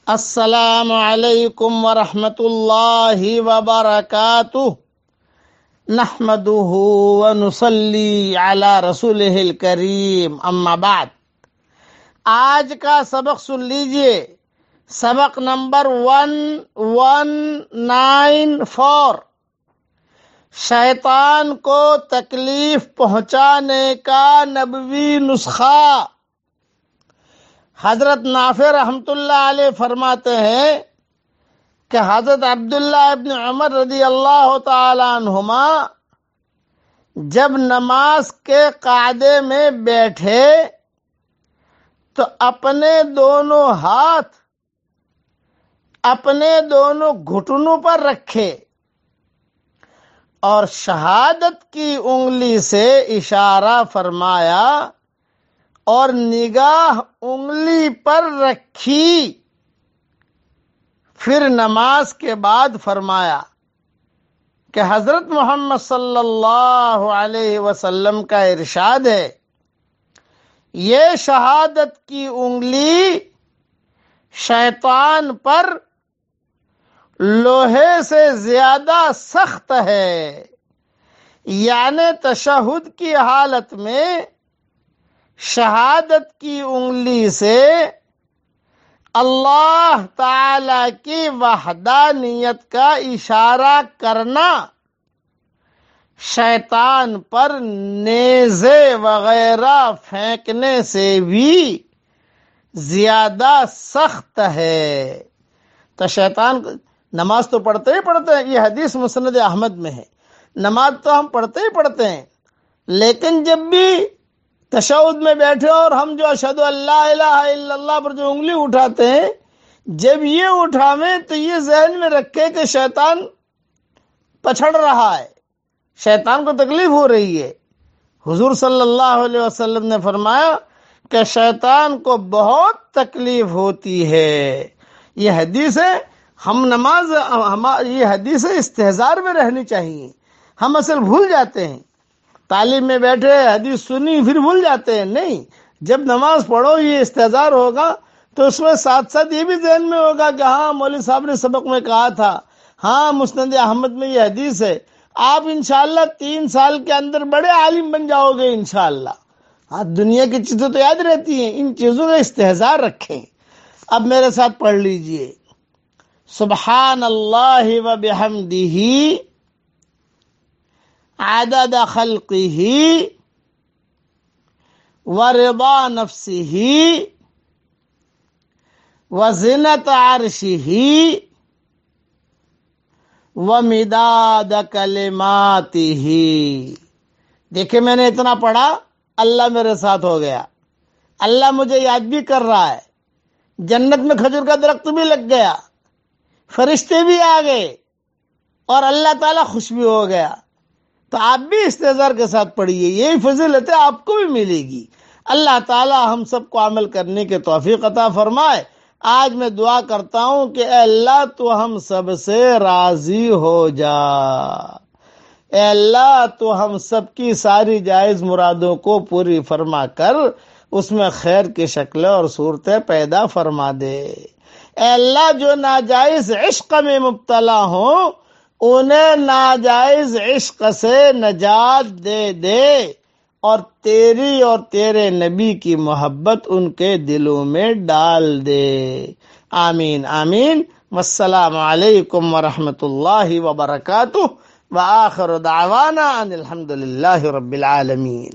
السلام علیکم ورحمۃ اللہ وبرکاتہ نحمده ونصلی علی رسولہ الکریم اما بعد۔ آج کا سبق سن لیجئے، سبق نمبر 1194، شیطان کو تکلیف پہنچانے کا نبوی نسخہ۔ حضرت نافع رحمۃ اللہ علیہ فرماتے ہیں کہ حضرت عبداللہ ابن عمر رضی اللہ تعالی عنہما جب نماز کے قاعدے میں بیٹھے تو اپنے دونوں ہاتھ اپنے دونوں گھٹنوں پر رکھے اور شہادت کی انگلی سے اشارہ فرمایا اور نگاہ انگلی پر رکھی، پھر نماز کے بعد فرمایا کہ حضرت محمد صلی اللہ علیہ وسلم کا ارشاد ہے، یہ شہادت کی انگلی شیطان پر لوہے سے زیادہ سخت ہے، یعنی تشہد کی حالت میں شہادت کی انگلی سے اللہ تعالی کی وحدانیت کا اشارہ کرنا شیطان پر نیزے وغیرہ پھینکنے سے بھی زیادہ سخت ہے۔ تو شیطان نماز تو پڑھتے ہی پڑھتے ہیں، یہ حدیث مسند احمد میں ہے، نماز تو ہم پڑھتے ہی پڑھتے ہیں، لیکن جب بھی تشہد میں بیٹھے اور ہم جو اشہد ان لا الہ الا اللہ پر جو انگلی اٹھاتے ہیں، جب یہ اٹھاویں تو یہ ذہن میں رکھے کہ شیطان پچھڑ رہا ہے، شیطان کو تکلیف ہو رہی ہے۔ حضور صلی اللہ علیہ وسلم نے فرمایا کہ شیطان کو بہت تکلیف ہوتی ہے۔ یہ حدیث ہے، یہ حدیث استحضار میں رہنی چاہیے، ہم اصل بھول جاتے ہیں، تعلیم میں بیٹھے حدیث سنی پھر بھول جاتے ہیں، نہیں، جب نماز پڑھو یہ استحضار ہوگا تو اس میں ساتھ ساتھ یہ بھی ذہن میں ہوگا کہ ہاں مولوی صاحب نے سبق میں کہا تھا، ہاں مسند احمد میں یہ حدیث ہے، آپ انشاءاللہ 3 سال کے اندر بڑے عالم بن جاؤ گے انشاءاللہ۔ ہاں دنیا کی چیزیں تو یاد رہتی ہیں، ان چیزوں کا استحضار رکھیں۔ اب میرے ساتھ پڑھ لیجئے، سبحان اللہ و بحمدہ عدد خلقہ ورضا نفسہ وزنت عرشہ ومداد کلماتہ۔ دیکھیں میں نے اتنا پڑھا، اللہ میرے ساتھ ہو گیا، اللہ مجھے یاد بھی کر رہا ہے، جنت میں کھجور کا درخت بھی لگ گیا، فرشتے بھی آ گئے اور اللہ تعالیٰ خوش بھی ہو گیا۔ تو آپ بھی استحضار کے ساتھ پڑھیے، یہی فضیلت ہے، آپ کو بھی ملے گی۔ اللہ تعالیٰ ہم سب کو عمل کرنے کے توفیق عطا فرمائے۔ آج میں دعا کرتا ہوں کہ اے اللہ تو ہم سب سے راضی ہو جا، اے اللہ تو ہم سب کی ساری جائز مرادوں کو پوری فرما کر اس میں خیر کی شکلیں اور صورتیں پیدا فرما دے۔ اے اللہ جو ناجائز عشق میں مبتلا ہوں انہیں ناجائز عشق سے نجات دے دے اور تیری اور تیرے نبی کی محبت ان کے دلوں میں ڈال دے۔ آمین آمین۔ والسلام علیکم ورحمۃ اللہ وبرکاتہ، وآخر دعوانا ان الحمد للہ رب العالمین۔